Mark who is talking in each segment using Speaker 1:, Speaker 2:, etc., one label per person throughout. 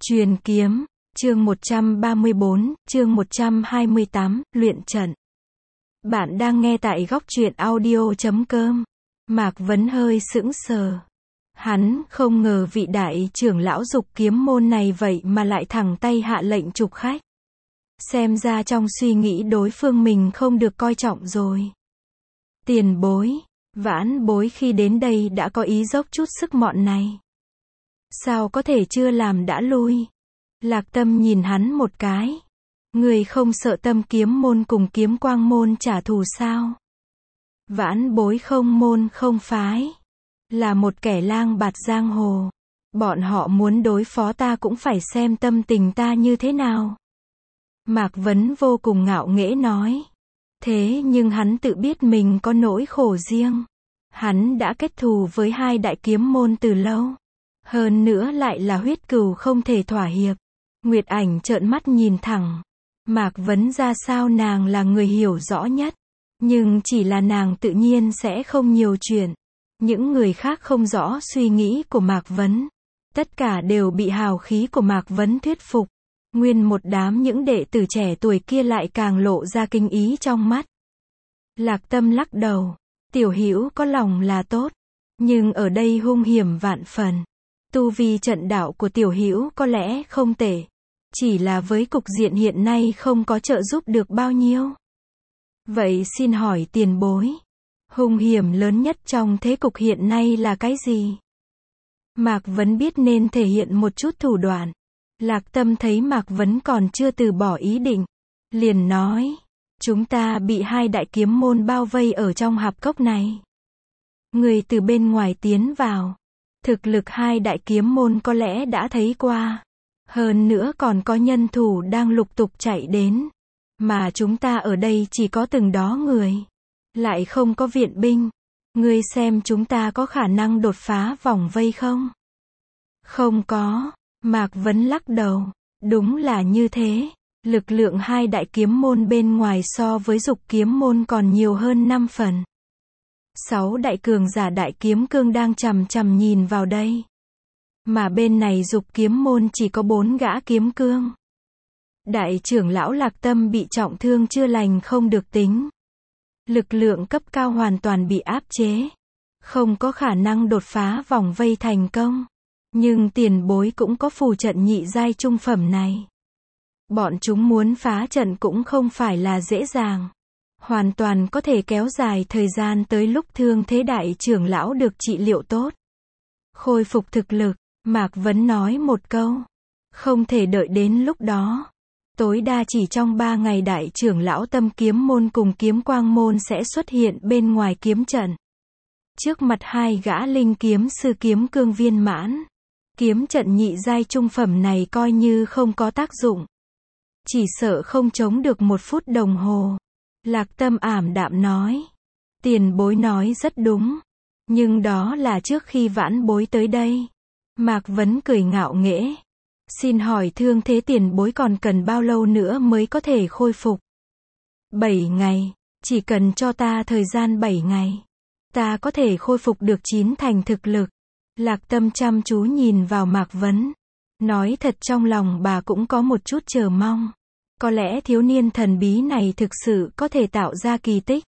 Speaker 1: Truyền kiếm, chương 134, chương 128, luyện trận. Bạn đang nghe tại góc truyện audio.com. Mạc Vấn hơi sững sờ. Hắn không ngờ vị đại trưởng lão dục kiếm môn này vậy mà lại thẳng tay hạ lệnh trục khách. Xem ra trong suy nghĩ đối phương mình không được coi trọng rồi. Tiền bối, vãn bối khi đến đây đã có ý dốc chút sức mọn này. Sao có thể chưa làm đã lui? Lạc Tâm nhìn hắn một cái. Người không sợ Tâm kiếm môn cùng Kiếm Quang môn trả thù sao? Vãn bối không môn không phái. Là một kẻ lang bạt giang hồ. Bọn họ muốn đối phó ta cũng phải xem tâm tình ta như thế nào. Mạc Vấn vô cùng ngạo nghễ nói. Thế nhưng hắn tự biết mình có nỗi khổ riêng. Hắn đã kết thù với hai đại kiếm môn từ lâu. Hơn nữa lại là huyết cừu không thể thỏa hiệp. Nguyệt Ảnh trợn mắt nhìn thẳng. Mạc Vấn ra sao nàng là người hiểu rõ nhất. Nhưng chỉ là nàng tự nhiên sẽ không nhiều chuyện. Những người khác không rõ suy nghĩ của Mạc Vấn. Tất cả đều bị hào khí của Mạc Vấn thuyết phục. Nguyên một đám những đệ tử trẻ tuổi kia lại càng lộ ra kinh ý trong mắt. Lạc Tâm lắc đầu. Tiểu Hữu có lòng là tốt. Nhưng ở đây hung hiểm vạn phần. Tu vi trận đạo của Tiểu Hữu có lẽ không tệ. Chỉ là với cục diện hiện nay không có trợ giúp được bao nhiêu. Vậy xin hỏi tiền bối. Hung hiểm lớn nhất trong thế cục hiện nay là cái gì? Mạc Vấn biết nên thể hiện một chút thủ đoạn. Lạc Tâm thấy Mạc Vấn còn chưa từ bỏ ý định. Liền nói. Chúng ta bị hai đại kiếm môn bao vây ở trong hạp cốc này. Người từ bên ngoài tiến vào. Thực lực hai đại kiếm môn có lẽ đã thấy qua. Hơn nữa còn có nhân thủ đang lục tục chạy đến. Mà chúng ta ở đây chỉ có từng đó người. Lại không có viện binh. Ngươi xem chúng ta có khả năng đột phá vòng vây không? Không có. Mạc Vấn lắc đầu. Đúng là như thế. Lực lượng hai đại kiếm môn bên ngoài so với dục kiếm môn còn nhiều hơn 5 phần. 6 đại cường giả đại kiếm cương đang chằm chằm nhìn vào đây. Mà bên này dục kiếm môn chỉ có 4 gã kiếm cương. Đại trưởng lão Lạc Tâm bị trọng thương chưa lành không được tính. Lực lượng cấp cao hoàn toàn bị áp chế. Không có khả năng đột phá vòng vây thành công. Nhưng tiền bối cũng có phù trận nhị giai trung phẩm này. Bọn chúng muốn phá trận cũng không phải là dễ dàng. Hoàn toàn có thể kéo dài thời gian tới lúc thương thế đại trưởng lão được trị liệu tốt. Khôi phục thực lực, Mạc Vấn nói một câu. Không thể đợi đến lúc đó. Tối đa chỉ trong 3 ngày đại trưởng lão Tâm kiếm môn cùng Kiếm Quang môn sẽ xuất hiện bên ngoài kiếm trận. Trước mặt hai gã linh kiếm sư kiếm cương viên mãn. Kiếm trận nhị giai trung phẩm này coi như không có tác dụng. Chỉ sợ không chống được 1 phút đồng hồ. Lạc Tâm ảm đạm nói. Tiền bối nói rất đúng. Nhưng đó là trước khi vãn bối tới đây. Mạc Vấn cười ngạo nghễ. Xin hỏi thương thế tiền bối còn cần bao lâu nữa mới có thể khôi phục? 7 ngày. Chỉ cần cho ta thời gian 7 ngày. Ta có thể khôi phục được 9 thành thực lực. Lạc Tâm chăm chú nhìn vào Mạc Vấn. Nói thật trong lòng bà cũng có một chút chờ mong. Có lẽ thiếu niên thần bí này thực sự có thể tạo ra kỳ tích.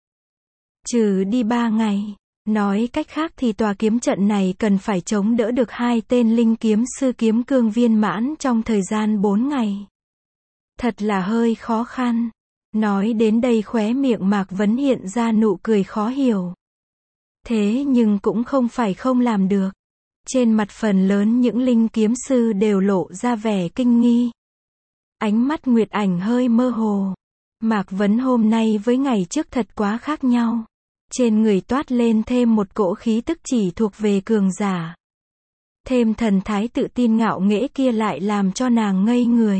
Speaker 1: Trừ đi 3 ngày. Nói cách khác thì tòa kiếm trận này cần phải chống đỡ được 2 tên linh kiếm sư kiếm cương viên mãn trong thời gian 4 ngày. Thật là hơi khó khăn. Nói đến đây khóe miệng Mạc Vấn hiện ra nụ cười khó hiểu. Thế nhưng cũng không phải không làm được. Trên mặt phần lớn những linh kiếm sư đều lộ ra vẻ kinh nghi. Ánh mắt Nguyệt Ảnh hơi mơ hồ. Mạc Vấn hôm nay với ngày trước thật quá khác nhau. Trên người toát lên thêm một cỗ khí tức chỉ thuộc về cường giả. Thêm thần thái tự tin ngạo nghễ kia lại làm cho nàng ngây người.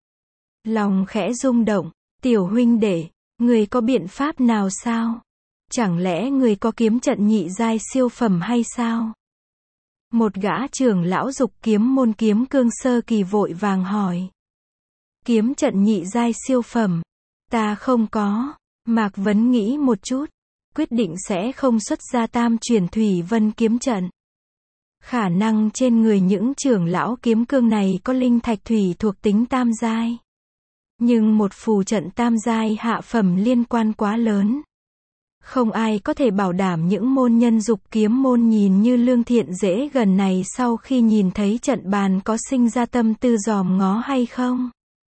Speaker 1: Lòng khẽ rung động. Tiểu huynh đệ, người có biện pháp nào sao? Chẳng lẽ người có kiếm trận nhị giai siêu phẩm hay sao? Một gã trưởng lão dục kiếm môn kiếm cương sơ kỳ vội vàng hỏi. Kiếm trận nhị giai siêu phẩm. Ta không có. Mạc Vấn nghĩ một chút. Quyết định sẽ không xuất ra tam chuyển thủy vân kiếm trận. Khả năng trên người những trưởng lão kiếm cương này có linh thạch thủy thuộc tính tam giai. Nhưng một phù trận tam giai hạ phẩm liên quan quá lớn. Không ai có thể bảo đảm những môn nhân dục kiếm môn nhìn như lương thiện dễ gần này sau khi nhìn thấy trận bàn có sinh ra tâm tư dòm ngó hay không.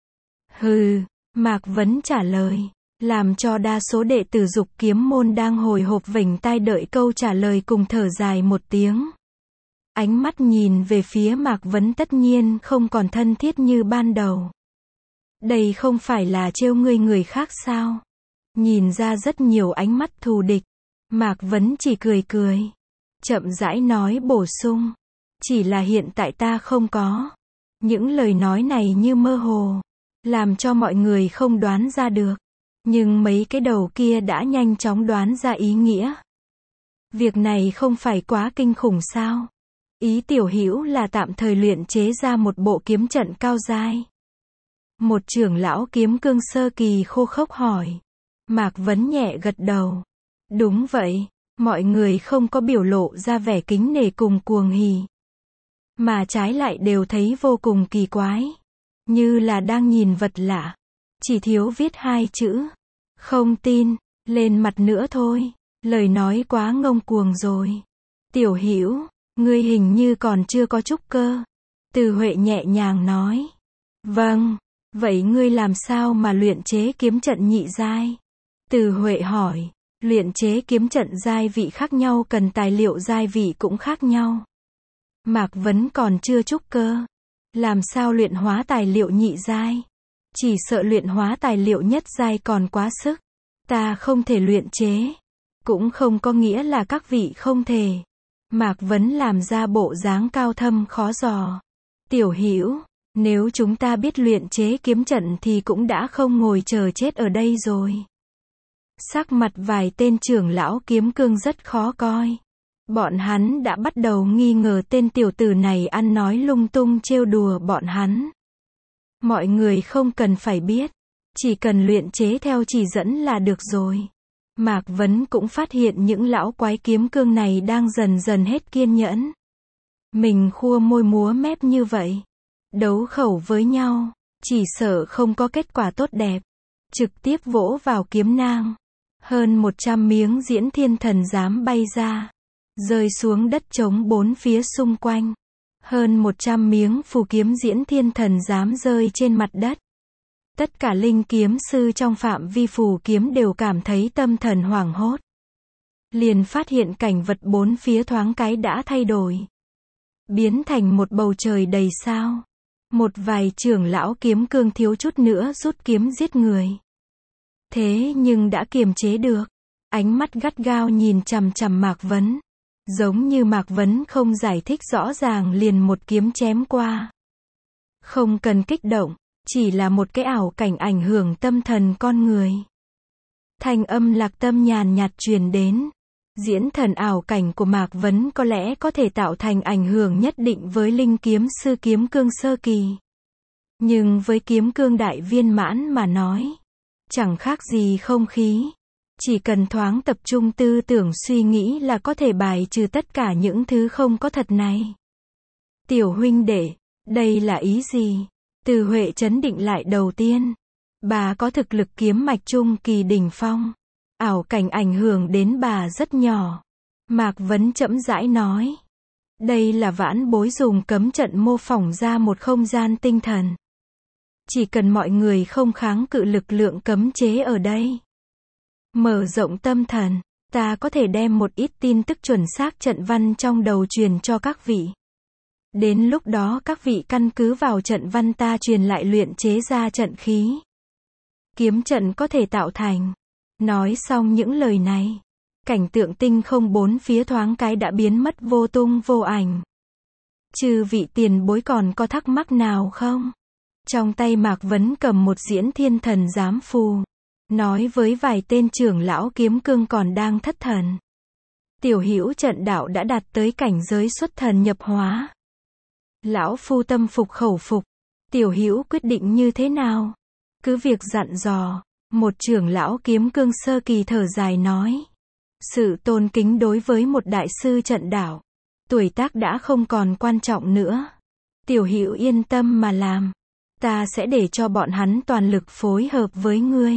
Speaker 1: Hừ, Mạc Vấn trả lời, làm cho đa số đệ tử dục kiếm môn đang hồi hộp vểnh tai đợi câu trả lời cùng thở dài một tiếng. Ánh mắt nhìn về phía Mạc Vấn tất nhiên không còn thân thiết như ban đầu. Đây không phải là trêu ngươi người khác sao? Nhìn ra rất nhiều ánh mắt thù địch. Mạc Vấn chỉ cười cười. Chậm rãi nói bổ sung. Chỉ là hiện tại ta không có. Những lời nói này như mơ hồ. Làm cho mọi người không đoán ra được. Nhưng mấy cái đầu kia đã nhanh chóng đoán ra ý nghĩa. Việc này không phải quá kinh khủng sao? Ý Tiểu Hữu là tạm thời luyện chế ra một bộ kiếm trận cao giai. Một trưởng lão kiếm cương sơ kỳ khô khốc hỏi. Mạc Vấn nhẹ gật đầu. Đúng vậy, mọi người không có biểu lộ ra vẻ kính nể cùng cuồng hỉ. Mà trái lại đều thấy vô cùng kỳ quái. Như là đang nhìn vật lạ. Chỉ thiếu viết hai chữ. Không tin, lên mặt nữa thôi. Lời nói quá ngông cuồng rồi. Tiểu Hữu, ngươi hình như còn chưa có trúc cơ. Từ Huệ nhẹ nhàng nói. Vâng, vậy ngươi làm sao mà luyện chế kiếm trận nhị giai? Từ Huệ hỏi, luyện chế kiếm trận giai vị khác nhau cần tài liệu giai vị cũng khác nhau. Mạc Vấn còn chưa trúc cơ. Làm sao luyện hóa tài liệu nhị giai? Chỉ sợ luyện hóa tài liệu nhất giai còn quá sức. Ta không thể luyện chế. Cũng không có nghĩa là các vị không thể. Mạc Vấn làm ra bộ dáng cao thâm khó dò. Tiểu Hữu, nếu chúng ta biết luyện chế kiếm trận thì cũng đã không ngồi chờ chết ở đây rồi. Sắc mặt vài tên trưởng lão kiếm cương rất khó coi. Bọn hắn đã bắt đầu nghi ngờ tên tiểu tử này ăn nói lung tung trêu đùa bọn hắn. Mọi người không cần phải biết. Chỉ cần luyện chế theo chỉ dẫn là được rồi. Mạc Vấn cũng phát hiện những lão quái kiếm cương này đang dần dần hết kiên nhẫn. Mình khua môi múa mép như vậy. Đấu khẩu với nhau. Chỉ sợ không có kết quả tốt đẹp. Trực tiếp vỗ vào kiếm nang. Hơn 100 miếng diễn thiên thần giám bay ra. Rơi xuống đất trống bốn phía xung quanh. Hơn 100 miếng phù kiếm diễn thiên thần giám rơi trên mặt đất. Tất cả linh kiếm sư trong phạm vi phù kiếm đều cảm thấy tâm thần hoảng hốt. Liền phát hiện cảnh vật bốn phía thoáng cái đã thay đổi. Biến thành một bầu trời đầy sao. Một vài trưởng lão kiếm cương thiếu chút nữa rút kiếm giết người. Thế nhưng đã kiềm chế được. Ánh mắt gắt gao nhìn chằm chằm Mạc Vấn. Giống như Mạc Vấn không giải thích rõ ràng liền một kiếm chém qua. Không cần kích động. Chỉ là một cái ảo cảnh ảnh hưởng tâm thần con người. Thanh âm lạc tâm nhàn nhạt truyền đến. Diễn thần ảo cảnh của Mạc Vấn có lẽ có thể tạo thành ảnh hưởng nhất định với linh kiếm sư kiếm cương sơ kỳ. Nhưng với kiếm cương đại viên mãn mà nói. Chẳng khác gì không khí. Chỉ cần thoáng tập trung tư tưởng suy nghĩ là có thể bài trừ tất cả những thứ không có thật này. Tiểu huynh đệ, đây là ý gì? Từ Huệ trấn định lại đầu tiên. Bà có thực lực kiếm mạch trung kỳ đỉnh phong. Ảo cảnh ảnh hưởng đến bà rất nhỏ. Mạc Vấn chậm rãi nói. Đây là vãn bối dùng cấm trận mô phỏng ra một không gian tinh thần. Chỉ cần mọi người không kháng cự lực lượng cấm chế ở đây. Mở rộng tâm thần, ta có thể đem một ít tin tức chuẩn xác trận văn trong đầu truyền cho các vị. Đến lúc đó các vị căn cứ vào trận văn ta truyền lại luyện chế ra trận khí. Kiếm trận có thể tạo thành. Nói xong những lời này. Cảnh tượng tinh không bốn phía thoáng cái đã biến mất vô tung vô ảnh. Chư vị tiền bối còn có thắc mắc nào không? Trong tay Mạc Vấn cầm một diễn thiên thần giám phù. Nói với vài tên trưởng lão kiếm cương còn đang thất thần. Tiểu Hữu trận đạo đã đạt tới cảnh giới xuất thần nhập hóa. Lão phu tâm phục khẩu phục. Tiểu Hữu quyết định như thế nào? Cứ việc dặn dò. Một trưởng lão kiếm cương sơ kỳ thở dài nói. Sự tôn kính đối với một đại sư trận đạo. Tuổi tác đã không còn quan trọng nữa. Tiểu Hữu yên tâm mà làm. Ta sẽ để cho bọn hắn toàn lực phối hợp với ngươi.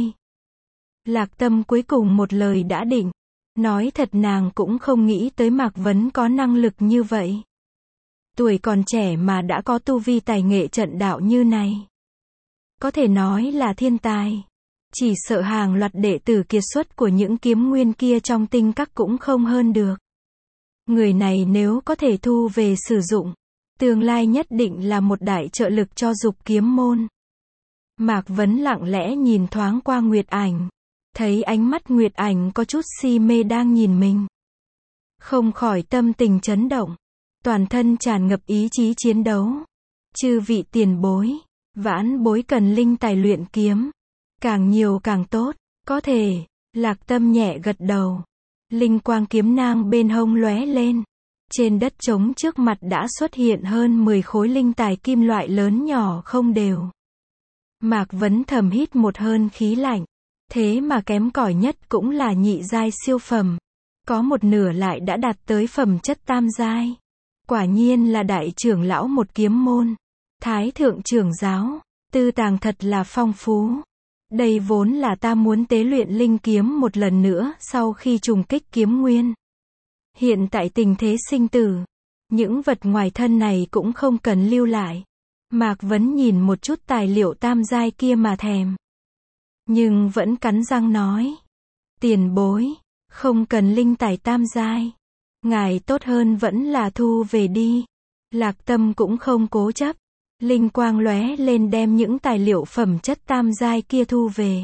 Speaker 1: Lạc Tâm cuối cùng một lời đã định. Nói thật nàng cũng không nghĩ tới Mạc Vấn có năng lực như vậy. Tuổi còn trẻ mà đã có tu vi tài nghệ trận đạo như này. Có thể nói là thiên tài. Chỉ sợ hàng loạt đệ tử kiệt xuất của những kiếm nguyên kia trong tinh các cũng không hơn được. Người này nếu có thể thu về sử dụng, tương lai nhất định là một đại trợ lực cho dục kiếm môn. Mạc Vấn lặng lẽ nhìn thoáng qua Nguyệt Ảnh. Thấy ánh mắt Nguyệt Ảnh có chút si mê đang nhìn mình. Không khỏi tâm tình chấn động. Toàn thân tràn ngập ý chí chiến đấu. Chư vị tiền bối, vãn bối cần linh tài luyện kiếm. Càng nhiều càng tốt, có thể. Lạc Tâm nhẹ gật đầu. Linh quang kiếm nang bên hông lóe lên. Trên đất trống trước mặt đã xuất hiện hơn 10 khối linh tài kim loại lớn nhỏ không đều. Mạc Vấn thầm hít một hơi khí lạnh. Thế mà kém cỏi nhất cũng là nhị giai siêu phẩm. Có một nửa lại đã đạt tới phẩm chất tam giai. Quả nhiên là đại trưởng lão một kiếm môn. Thái thượng trưởng giáo, tư tàng thật là phong phú. Đây vốn là ta muốn tế luyện linh kiếm một lần nữa sau khi trùng kích kiếm nguyên. Hiện tại tình thế sinh tử, những vật ngoài thân này cũng không cần lưu lại. Mạc Vấn nhìn một chút tài liệu tam giai kia mà thèm. Nhưng vẫn cắn răng nói. Tiền bối, không cần linh tài tam giai. Ngài tốt hơn vẫn là thu về đi. Lạc Tâm cũng không cố chấp. Linh quang lóe lên đem những tài liệu phẩm chất tam giai kia thu về.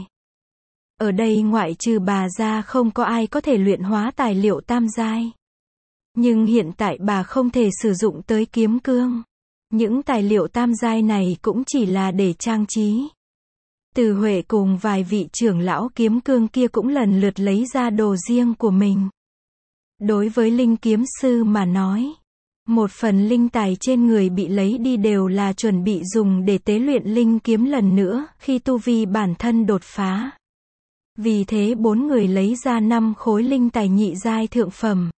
Speaker 1: Ở đây ngoại trừ bà ra không có ai có thể luyện hóa tài liệu tam giai. Nhưng hiện tại bà không thể sử dụng tới kiếm cương. Những tài liệu tam giai này cũng chỉ là để trang trí. Từ Huệ cùng vài vị trưởng lão kiếm cương kia cũng lần lượt lấy ra đồ riêng của mình. Đối với linh kiếm sư mà nói, một phần linh tài trên người bị lấy đi đều là chuẩn bị dùng để tế luyện linh kiếm lần nữa khi tu vi bản thân đột phá. Vì thế 4 người lấy ra 5 khối linh tài nhị giai thượng phẩm,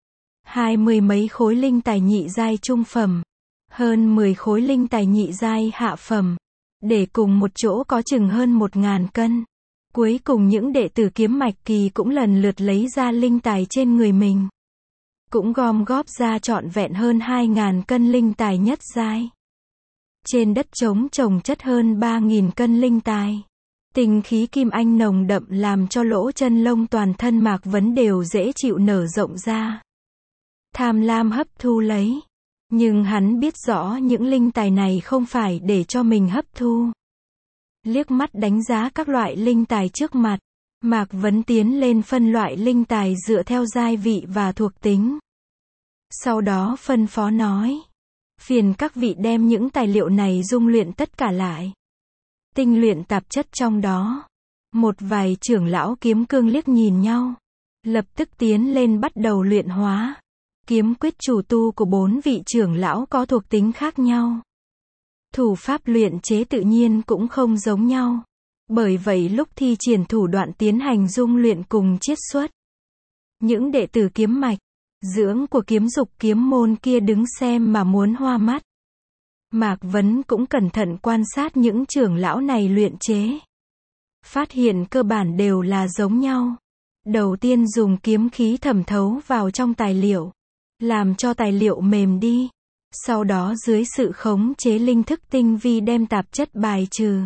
Speaker 1: 20 mấy khối linh tài nhị giai trung phẩm, hơn 10 khối linh tài nhị giai hạ phẩm, để cùng một chỗ có chừng hơn 1.000 cân. Cuối cùng những đệ tử kiếm mạch kỳ cũng lần lượt lấy ra linh tài trên người mình. Cũng gom góp ra trọn vẹn hơn 2.000 cân linh tài nhất giai. Trên đất trống trồng chất hơn 3.000 cân linh tài. Tinh khí kim anh nồng đậm làm cho lỗ chân lông toàn thân Mạc Vấn đều dễ chịu nở rộng ra. Tham lam hấp thu lấy. Nhưng hắn biết rõ những linh tài này không phải để cho mình hấp thu. Liếc mắt đánh giá các loại linh tài trước mặt, Mạc Vấn tiến lên phân loại linh tài dựa theo giai vị và thuộc tính. Sau đó phân phó nói, phiền các vị đem những tài liệu này dung luyện tất cả lại. Tinh luyện tạp chất trong đó. Một vài trưởng lão kiếm cương liếc nhìn nhau, lập tức tiến lên bắt đầu luyện hóa. Kiếm quyết chủ tu của 4 vị trưởng lão có thuộc tính khác nhau. Thủ pháp luyện chế tự nhiên cũng không giống nhau. Bởi vậy lúc thi triển thủ đoạn tiến hành dung luyện cùng chiết xuất. Những đệ tử kiếm mạch, dưỡng của kiếm dục kiếm môn kia đứng xem mà muốn hoa mắt. Mạc Vấn cũng cẩn thận quan sát những trưởng lão này luyện chế. Phát hiện cơ bản đều là giống nhau. Đầu tiên dùng kiếm khí thẩm thấu vào trong tài liệu, làm cho tài liệu mềm đi. Sau đó dưới sự khống chế linh thức tinh vi đem tạp chất bài trừ.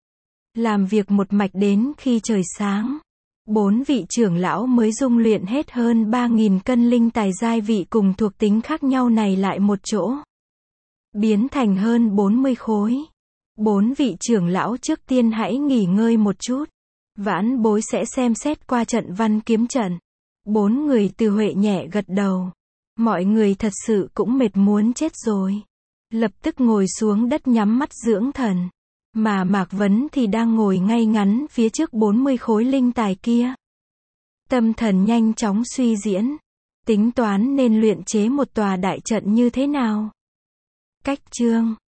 Speaker 1: Làm việc một mạch đến khi trời sáng. 4 vị trưởng lão mới dung luyện hết hơn 3.000 cân linh tài giai vị cùng thuộc tính khác nhau này lại một chỗ. Biến thành hơn 40 khối. 4 vị trưởng lão trước tiên hãy nghỉ ngơi một chút. Vãn bối sẽ xem xét qua trận văn kiếm trận. 4 người Từ Huệ nhẹ gật đầu. Mọi người thật sự cũng mệt muốn chết rồi. Lập tức ngồi xuống đất nhắm mắt dưỡng thần. Mà Mạc Vấn thì đang ngồi ngay ngắn phía trước 40 khối linh tài kia. Tâm thần nhanh chóng suy diễn. Tính toán nên luyện chế một tòa đại trận như thế nào. Cách chương